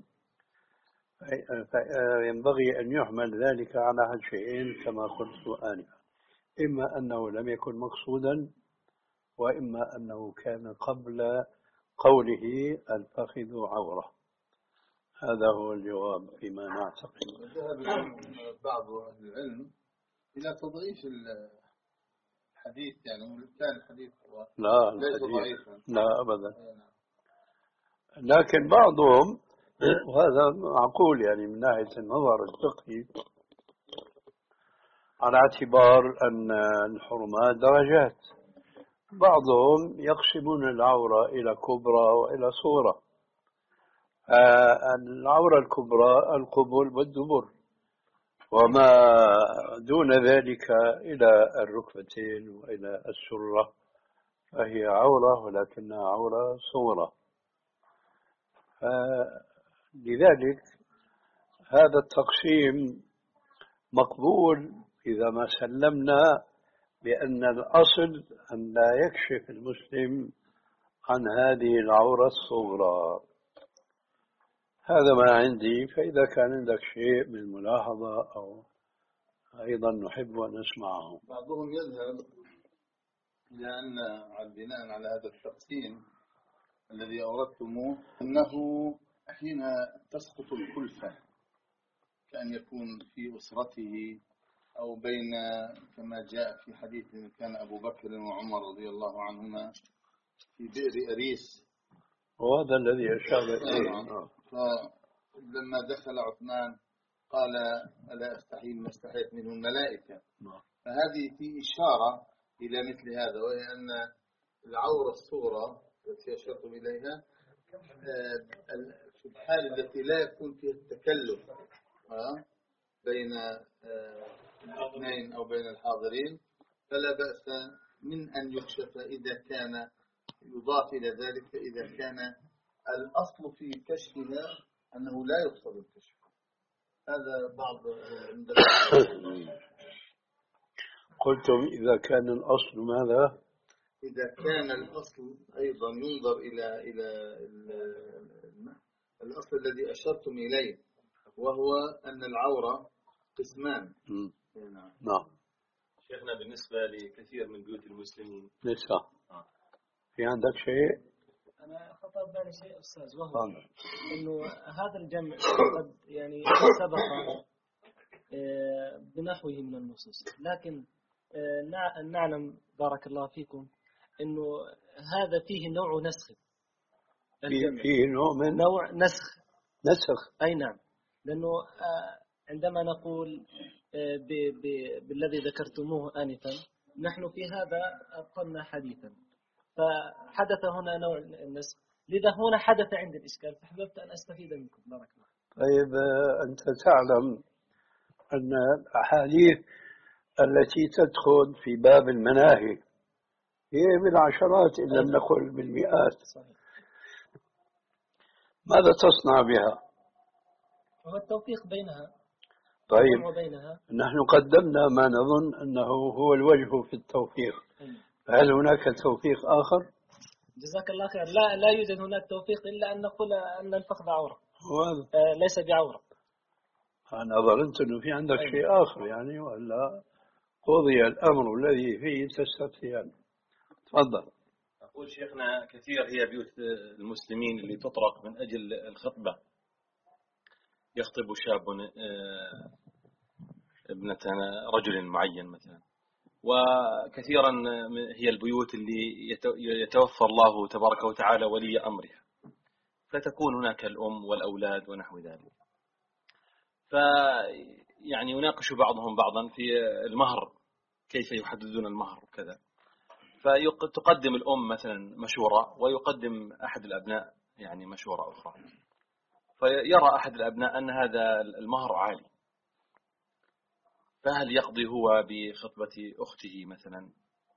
فينبغي أن يحمل ذلك على أحد شيئين كما قلت آنفا: إما أنه لم يكن مقصودا، وإما أنه كان قبل قوله الفخذ عورة. هذا هو الجواب فيما نعتقد.
وذهب بعض أهل العلم إلى تضعيف الحديث، يعني كان الحديث
لا
ليس ضعيفا،
لا أبدا، لكن بعضهم وهذا معقول يعني من ناحية النظر الفقهي على اعتبار أن الحرمات درجات، بعضهم يقسمون العورة إلى كبرى وإلى صغرى. العورة الكبرى القبل والدبر، وما دون ذلك إلى الركبتين وإلى السرة فهي عورة ولكنها عورة صغرى. لذلك هذا التقسيم مقبول إذا ما سلمنا بأن الأصل أن لا يكشف المسلم عن هذه العورة الصغرى. هذا ما عندي، فإذا كان عندك شيء من ملاحظة أو أيضا نحب أن نسمعه.
بعضهم يذهب إلى أن بناء على هذا التقسيم الذي أوردتموه أنه حين تسقط الكلفة كأن يكون في أسرته أو بين، كما جاء في حديث كان أبو بكر وعمر رضي الله عنهما في بئر أريس،
وهذا الذي أشار إليه.
فلما دخل عثمان قال ألا أستحي ما استحيت منه الملائكة. فهذه في إشارة إلى مثل هذا، وهي أن العورة الصغرى التي أشرتم إليها في الحال التي لا يكون فيها التكلف بين الاثنين أو بين الحاضرين فلا بأس من أن يكشف إذا كان يضاف إلى ذلك إذا كان الأصل في كشفها أنه لا يقصد الكشف. هذا بعض
قلتم إذا كان الأصل ماذا؟
إذا كان الأصل أيضا ينظر إلى إلى الأصل الذي أشرتم إليه، وهو أن العورة قسمان.
نعم. نعم.
شيخنا بالنسبة لكثير من بيوت المسلمين
لسه في عندك شيء؟
أنا خطر بالي شيء أستاذ، وهو إنه هذا الجمع قد يعني سبق بنحوه من النصوص، لكن نعلم بارك الله فيكم إنه هذا فيه نوع نسخ.
فيه نوع من
نوع نسخ.
نسخ.
أي نعم، لأنه عندما نقول بالذي ذكرتموه آنفا نحن في هذا أبطلنا حديثا، فحدث هنا نوع النسخ، لذا هنا حدث عندي الإشكال، فحببت أن أستفيد منكم. بارك الله.
طيب أنت تعلم أن الأحاديث التي تدخل في باب المناهي هي بالعشرات إن لم نقل بالمئات. صحيح. ماذا تصنع بها؟
هو التوفيق بينها.
طيب
بينها.
نحن قدمنا ما نظن أنه هو الوجه في التوفيق. هل هناك توفيق آخر؟
جزاك الله خير. لا لا يوجد هناك توفيق إلا أن نقول أن الفخذ عورة. آه ليس بعورة.
أنا ظننت أنه في عندك أيوة. شيء آخر يعني، ولا قضي الأمر الذي فيه تستفتيان. تفضل.
أقول شيخنا كثير هي بيوت المسلمين اللي تطرق من أجل الخطبة يخطب شاب ابنة رجل معين مثلا. وكثيرا هي البيوت اللي يتوفى الله تبارك وتعالى ولي أمرها، فتكون هناك الأم والأولاد ونحو ذلك. فيعني يناقش بعضهم بعضا في المهر، كيف يحددون المهر وكذا. فتقدم الأم مثلا مشورة ويقدم أحد الأبناء يعني مشورة أخرى، فيرى أحد الأبناء أن هذا المهر عالي، فهل يقضي هو بخطبة أخته مثلا،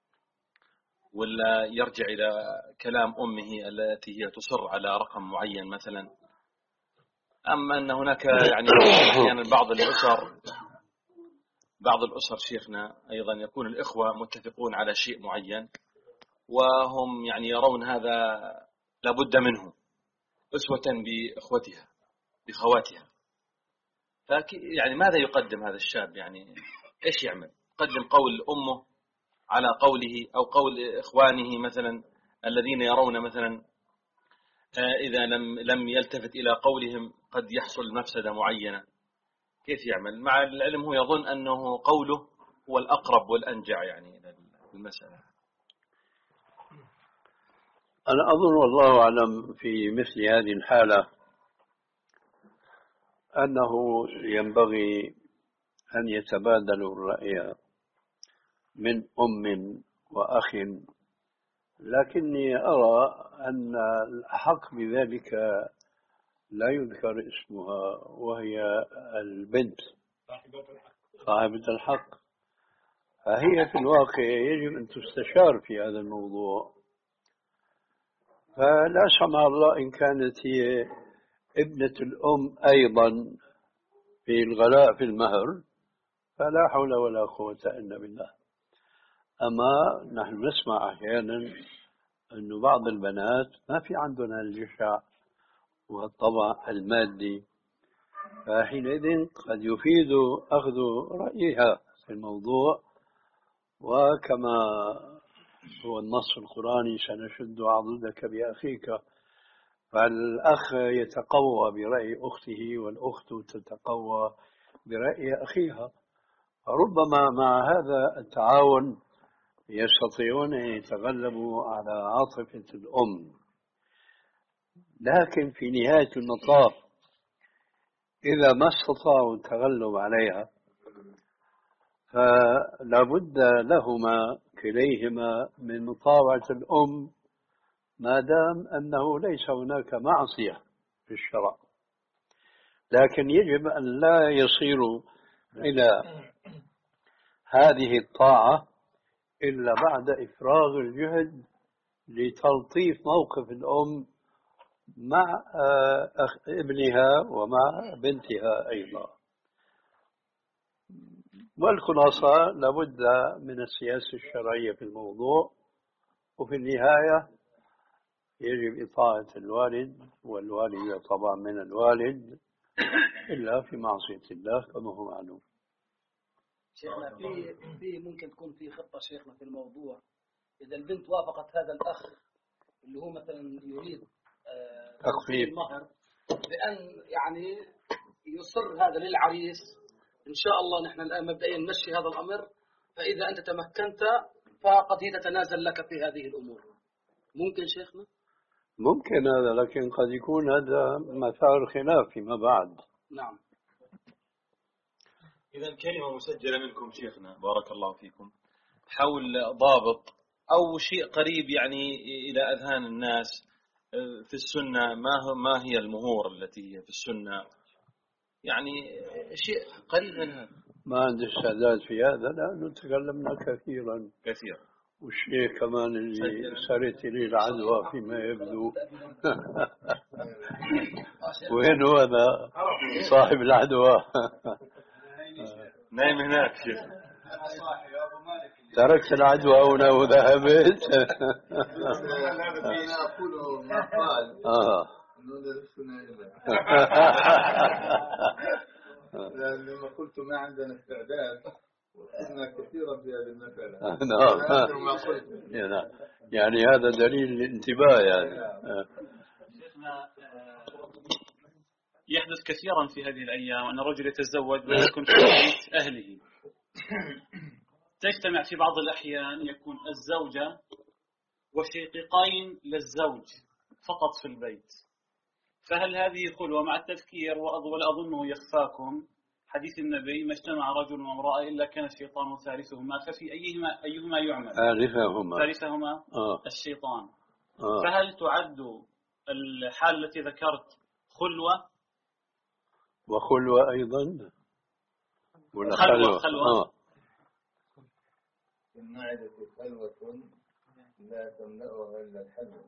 ولا يرجع إلى كلام أمه التي هي تصر على رقم معين مثلا؟ أما أن هناك يعني أحيانا بعض الأسر بعض الأسر شيخنا أيضا يكون الإخوة متفقون على شيء معين، وهم يعني يرون هذا لابد منه أسوة بإخوتها بخواتها. يعني ماذا يقدم هذا الشاب؟ يعني إيش يعمل؟ يقدم قول أمه على قوله أو قول إخوانه مثلا الذين يرون مثلا إذا لم لم يلتفت إلى قولهم قد يحصل مفسدة معينة؟ كيف يعمل مع العلم هو يظن أنه قوله هو الأقرب والأنجع يعني إلى المسألة؟
أنا أظن والله أعلم في مثل هذه الحالة أنه ينبغي أن يتبادلوا الرأي من أم وأخ، لكني أرى أن الأحق بذلك لا يذكر اسمها، وهي البنت صاحبة الحق. فهي في الواقع يجب أن تستشار في هذا الموضوع. فلا سمح الله إن كانت هي ابنة الأم أيضا في الغلاء في المهر فلا حول ولا قوة إلا بالله. أما نحن نسمع أحيانا أن بعض البنات ما في عندنا الجشع والطبع المادي، فحينئذ قد يفيد أخذ رأيها في الموضوع. وكما هو النص القرآني سنشد عضدك بأخيك، فالأخ يتقوى برأي أخته والأخت تتقوى برأي أخيها، فربما مع هذا التعاون يستطيعون أن يتغلبوا على عاطفة الأم. لكن في نهاية المطاف إذا ما استطاعوا التغلب عليها فلا بد لهما كليهما من مطاوعة الأم، ما دام أنه ليس هناك معصية في الشرع. لكن يجب أن لا يصيروا إلى هذه الطاعة إلا بعد إفراغ الجهد لتلطيف موقف الأم مع ابنها ومع بنتها أيضا. والخلاصة لابد من السياسة الشرعية في الموضوع، وفي النهاية يجب إطاعة الوالد، والوالدة طبعا من الوالد إلا في معصية الله كما هو معلوم.
شيخنا في في ممكن تكون في خطة شيخنا في الموضوع، إذا البنت وافقت هذا الأخ اللي هو مثلا يريد
تخفيف
المهر بأن يعني يصر هذا للعريس، إن شاء الله نحن الآن مبدئيا نمشي هذا الأمر، فإذا أنت تمكنت فقد هي تتنازل لك في هذه الأمور. ممكن شيخنا؟
ممكن هذا، لكن قد يكون هذا مثار خلاف فيما بعد.
نعم.
إذا كلمة مسجلة منكم شيخنا بارك الله فيكم حول ضابط أو شيء قريب يعني إلى أذهان الناس في السنة، ما ما هي المهور التي هي في السنة، يعني شيء قريب من هذا.
ما عندي استعداد في هذا لأنه تكلمنا كثيرا
كثير،
والشيء كمان اللي صارت لي العدوى فيما يبدو وين هو هذا صاحب العدوى؟
نايم هناك شيخ.
تركت العدوى هنا وذهبت.
أنا أقول ما قال
آه.
لما قلت ما عندنا استعداد وكنا كثيرا في هذه المسألة.
نعم. يعني هذا دليل الانتباه يعني.
يحدث كثيرا في هذه الأيام أن الرجل يتزوج ويكون في بيت أهله. تجتمع في بعض الأحيان يكون الزوجة وشقيقين للزوج فقط في البيت. فهل هذه خلوة؟ مع التذكير ولا أظنه يخفاكم حديث النبي: ما اجتمع رجل وامرأة إلا كان الشيطان ثالثهما، ففي أيهما أيهما يعمل؟
ثالثهما
ثالثهما
آه.
الشيطان.
آه.
فهل تعد الحال التي ذكرت خلوة؟
وخلوة أيضا ولا
خلوة؟ خلوة
آه.
المعدة خلوة لا تملأها إلا الحلوة.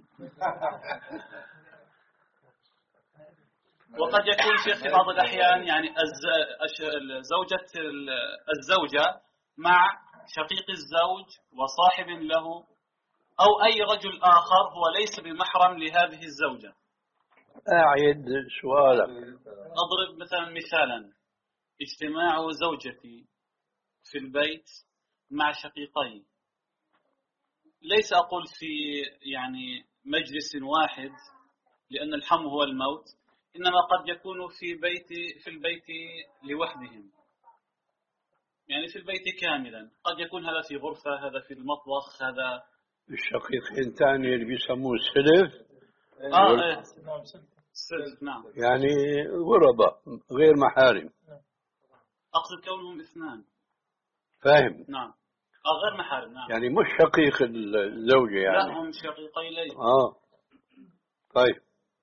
وقد يكون في بعض الأحيان يعني زوجة الزوجة مع شقيق الزوج وصاحب له أو أي رجل آخر هو ليس بمحرم لهذه الزوجة.
أعيد سؤالك.
أضرب مثلا مثالا: اجتماع زوجتي في البيت مع شقيقي، ليس أقول في يعني مجلس واحد لأن الحم هو الموت، إنما قد يكون في بيت في البيت لوحدهم، يعني في البيت كاملا. قد يكون هذا في غرفة، هذا في المطبخ، هذا
الشقيقين ثاني اللي بيسموه السلف.
آه إيه. سلف نعم،
يعني غرباء غير محارم.
أقصد كونهم اثنان.
فاهم.
نعم آه غير محارم. نعم
يعني مش شقيق الزوجة يعني.
لا هم شقيقي لي.
آه طيب،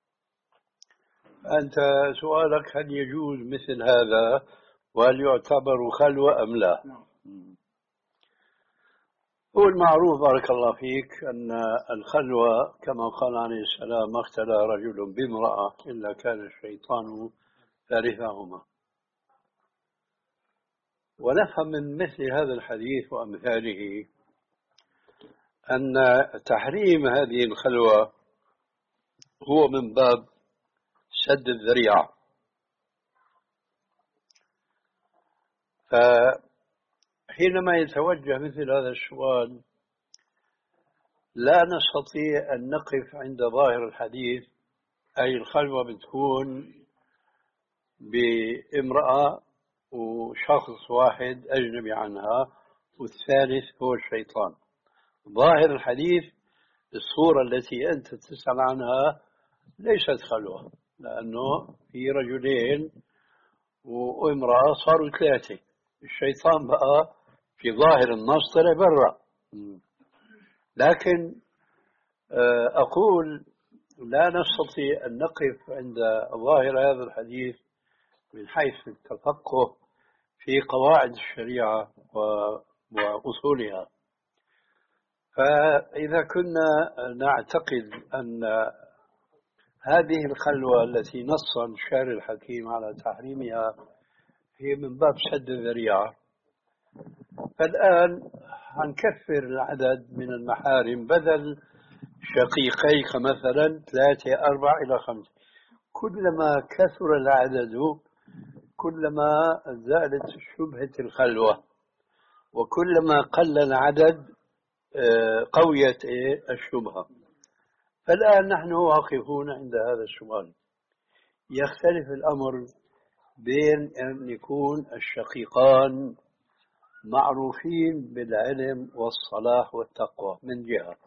أنت سؤالك هل يجوز مثل هذا وهل يعتبر خلوة أم لا؟
نعم.
هو المعروف بارك الله فيك أن الخلوة كما قال عليه السلام: ما اختلى رجل بامرأة إلا كان الشيطان ثالثهما. ونفهم من مثل هذا الحديث وأمثاله أن تحريم هذه الخلوة هو من باب سد الذريعة. فحينما يتوجه مثل هذا السؤال لا نستطيع أن نقف عند ظاهر الحديث، أي الخلوة بتكون بامرأة وشخص واحد أجنبي عنها والثالث هو الشيطان. ظاهر الحديث الصورة التي أنت تسأل عنها ليست خلوة، لأنه في رجلين وامرأة صاروا ثلاثة. الشيطان بقى في ظاهر النص طلع برا. لكن أقول لا نستطيع أن نقف عند ظاهر هذا الحديث من حيث التفقه في قواعد الشريعة وأصولها. فإذا كنا نعتقد أن هذه الخلوة التي نص الشارع الحكيم على تحريمها هي من باب سد الذريعة، فالآن هنكفر العدد من المحارم، بدل شقيقيك مثلا ثلاثة أربعة إلى خمسة. كلما كثر العدد كلما زالت شبهة الخلوة، وكلما قل العدد قويت الشبهة. فالآن نحن واقفون عند هذا السؤال. يختلف الأمر بين أن يكون الشقيقان معروفين بالعلم والصلاح والتقوى من جهة،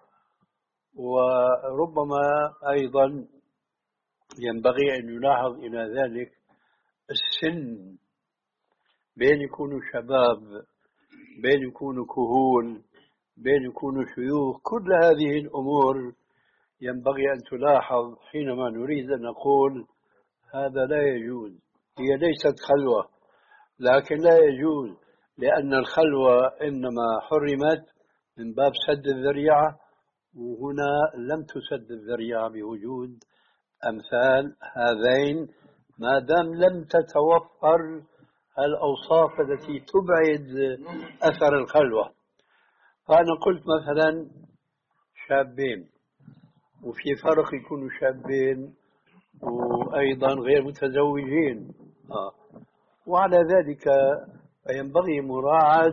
وربما أيضا ينبغي أن يلاحظ إلى ذلك السن، بين يكونوا شباب، بين يكونوا كهول، بين يكونوا شيوخ. كل هذه الأمور ينبغي أن تلاحظ حينما نريد أن نقول هذا لا يجوز. هي ليست خلوة، لكن لا يجوز، لأن الخلوة إنما حرمت من باب سد الذريعة، وهنا لم تسد الذريعة بوجود أمثال هذين ما دام لم تتوفر الأوصاف التي تبعد أثر الخلوة. فأنا قلت مثلا شابين، وفي فرق يكونوا شابين وأيضا غير متزوجين. آه. وعلى ذلك فينبغي مراعاة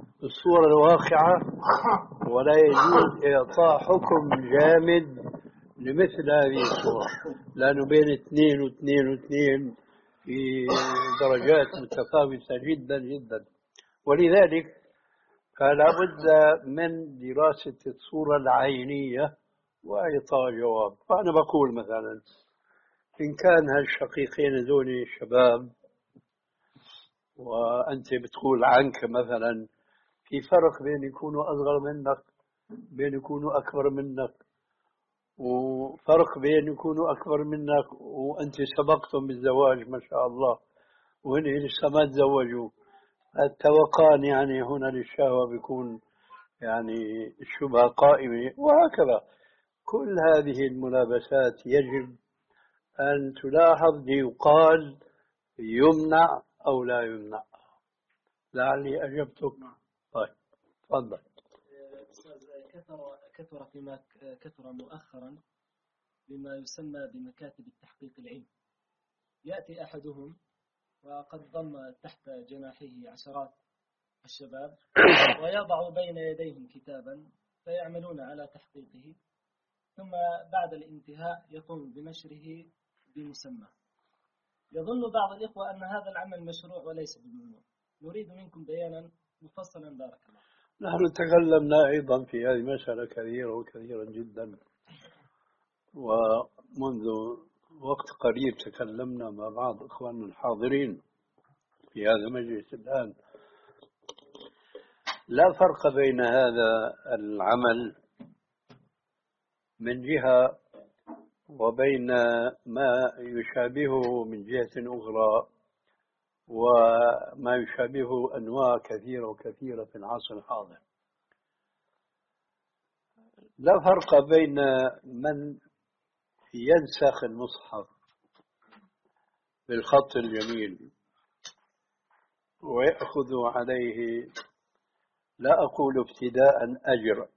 الصورة الواقعة، ولا يجوز إعطاء حكم جامد لمثل هذه الصورة، لأنه بين اثنين واثنين واثنين في درجات متفاوتة جدا جدا، ولذلك فلا بد من دراسة الصورة العينية وإعطاء جواب. فأنا بقول مثلا إن كان هالشقيقين دول شباب وأنت بتقول عنك مثلا في فرق بين يكونوا أصغر منك بين يكونوا أكبر منك، وفرق بين يكونوا أكبر منك وأنت سبقتهم بالزواج ما شاء الله وهن لسه ما تزوجوا، التوقان يعني هنا للشهوة بيكون يعني الشبهة قائمة، وهكذا. كل هذه الملابسات يجب أن تلاحظ ليقال يمنع أو لا يمنع. لعلي أجبتك. طيب تفضل.
كثر كثر فيما كثر مؤخرا بما يسمى بمكاتب التحقيق العلمي. يأتي أحدهم وقد ضم تحت جناحه عشرات الشباب ويضع بين يديهم كتابا فيعملون على تحقيقه، ثم بعد الانتهاء يقوم بنشره بمسمى. يظن بعض الإخوة أن هذا العمل مشروع وليس بممنوع. نريد منكم بيانا مفصلا بارك الله.
نحن تكلمنا أيضا في هذه المسألة كثيرا وكثيرا جدا، ومنذ وقت قريب تكلمنا مع بعض إخواننا الحاضرين في هذا المجلس الآن. لا فرق بين هذا العمل من جهة وبين ما يشابهه من جهة أخرى، وما يشابهه أنواع كثيرة وكثيرة في العصر الحاضر. لا فرق بين من ينسخ المصحف بالخط الجميل ويأخذ عليه، لا أقول ابتداء أجر،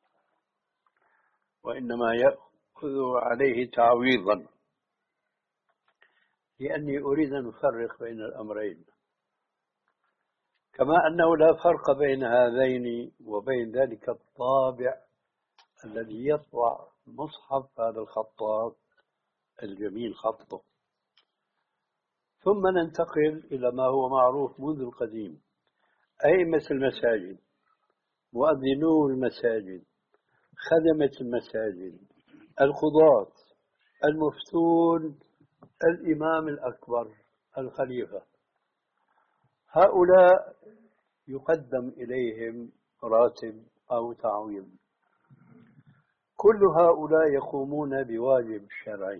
وإنما يأخذ عليه تعويضا، لأني أريد أن أفرق بين الأمرين. كما أنه لا فرق بين هذين وبين ذلك الطابع الذي يطبع مصحف هذا الخطاط الجميل خطه. ثم ننتقل إلى ما هو معروف منذ القديم: أئمة المساجد، مؤذنو المساجد، خدمة المساجد، القضاة، المفتون، الإمام الأكبر، الخليفة، هؤلاء يقدم إليهم راتب أو تعويض. كل هؤلاء يقومون بواجب شرعي،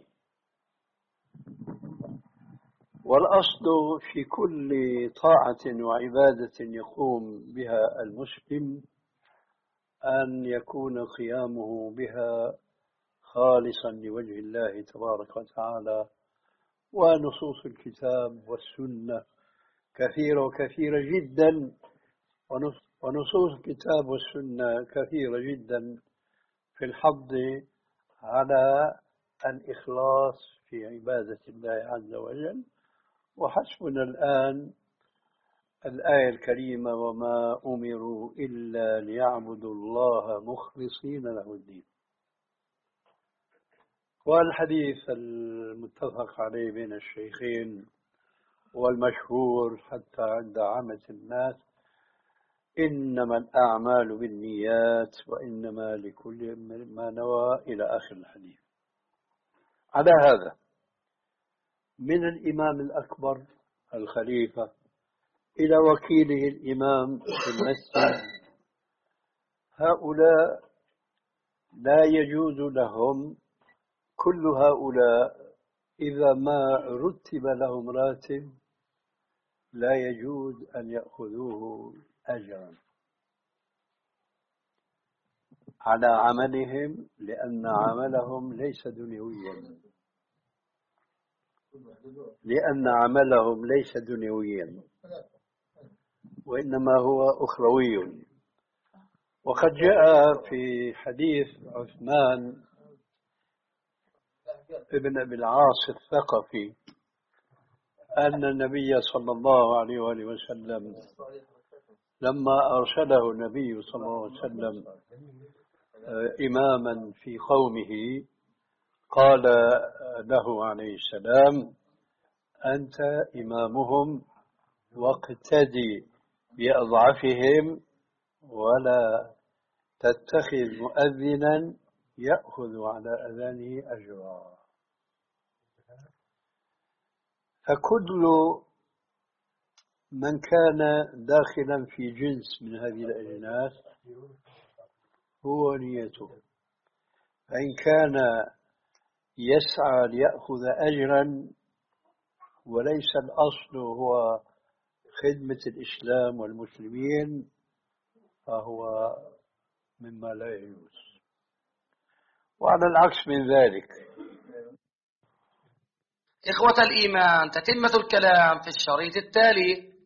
والأصل في كل طاعة وعبادة يقوم بها المسلم أن يكون قيامه بها خالصا لوجه الله تبارك وتعالى. ونصوص الكتاب والسنة كثيرة وكثيرة جدا، ونصوص الكتاب والسنة كثيرة جدا في الحض على الإخلاص في عبادة الله عز وجل. وحسبنا الآن الآية الكريمة: وما أمروا إلا ليعبدوا الله مخلصين له الدين. والحديث المتفق عليه بين الشيخين والمشهور حتى عند عامة الناس: إنما الأعمال بالنيات وإنما لكل ما نوى، إلى آخر الحديث. على هذا من الإمام الأكبر الخليفة إلى وكيله الإمام في المسجد، هؤلاء لا يجوز لهم، كل هؤلاء إذا ما رتب لهم راتب لا يجوز أن يأخذوه أجرا على عملهم، لأن عملهم ليس دنيويا، لأن عملهم ليس دنيويا وإنما هو أخروي. وقد جاء في حديث عثمان ابن أبي العاص الثقفي أن النبي صلى الله عليه وآله وسلم لما أرسله النبي صلى الله عليه وسلم إماما في قومه قال له عليه السلام: أنت إمامهم واقتدي بأضعفهم ولا تتخذ مؤذنا يأخذ على أذانه أجرا. فكل من كان داخلا في جنس من هذه الأجناس هو نيته، فإن كان يسعى ليأخذ أجرا وليس الأصل هو خدمة الإسلام والمسلمين فهو مما لا يجوز. وعلى العكس من ذلك،
إخوة الإيمان، تتمة الكلام في الشريط التالي.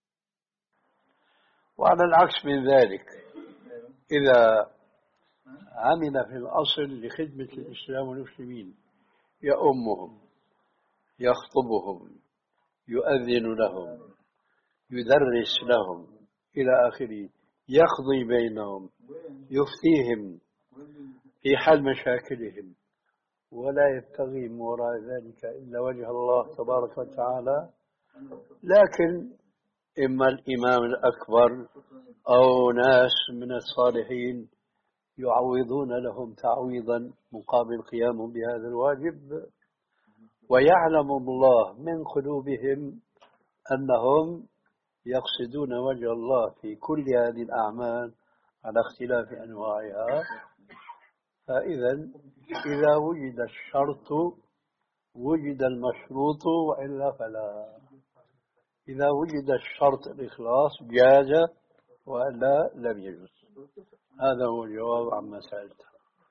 وعلى العكس من ذلك، إذا عمل في الأصل لخدمة الإسلام والمسلمين يؤمهم، يخطبهم، يؤذن لهم، يدرس لهم إلى آخره، يقضي بينهم، يفتيهم في حل مشاكلهم، ولا يبتغي من وراء ذلك إلا وجه الله تبارك وتعالى، لكن إما الإمام الأكبر أو ناس من الصالحين يعوضون لهم تعويضا مقابل قيامهم بهذا الواجب، ويعلم الله من قلوبهم أنهم يقصدون وجه الله في كل هذه الأعمال على اختلاف أنواعها. فإذا إذا وجد الشرط وجد المشروط، وإلا فلا. إذا وجد الشرط الإخلاص جاز، وإلا لم يجوز. هذا هو الجواب عما سألته.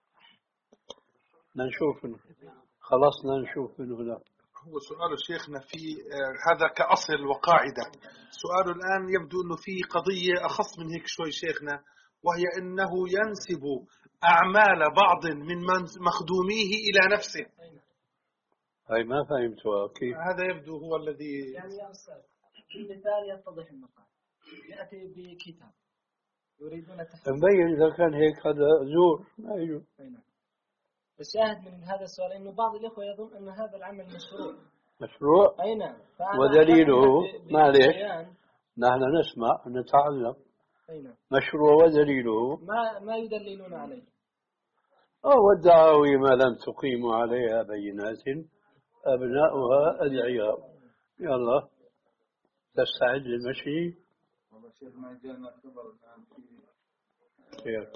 نشوف خلصنا نشوف من هنا.
هو سؤال شيخنا في هذا كأصل وقاعدة. سؤال الآن يبدو أنه في قضية أخص من هيك شوي شيخنا، وهي أنه ينسب أعمال بعض من مخدوميه إلى نفسه.
هاي ما فهمتها كيف.
هذا يبدو هو الذي
يعني يا أستاذ في مثال يتضح المقال، يأتي بكتاب يريدون تحقيق
مبين إذا كان هيك هذا زور ما يجوز.
الشاهد من هذا السؤال إنه بعض الإخوة يظن أن هذا العمل مشروع.
مشروع؟
أي نعم.
ودليله معلش نحن نسمع ونتعلم.
أي نعم.
مشروع ودليله
ما ما يدللون عليه.
أو والدعاوي ما لم تقيم عليها بينات أبناؤها أدعياء. يلا تستعد للمشي.
والله شيخ ما جاءنا خبر الآن في
خير.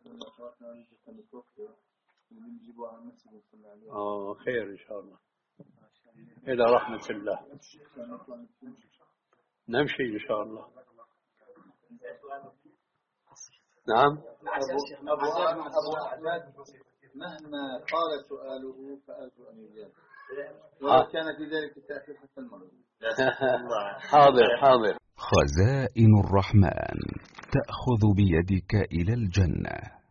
آه خير إن شاء الله إلى رحمة الله. نمشي إن شاء الله. نعم.
أبو أحمد مهما قال سؤاله فأرجو أن يجاب، ولو كان في ذلك التأخير حتى المغرب.
حاضر حاضر.
خزائن الرحمن تأخذ بيدك إلى الجنة.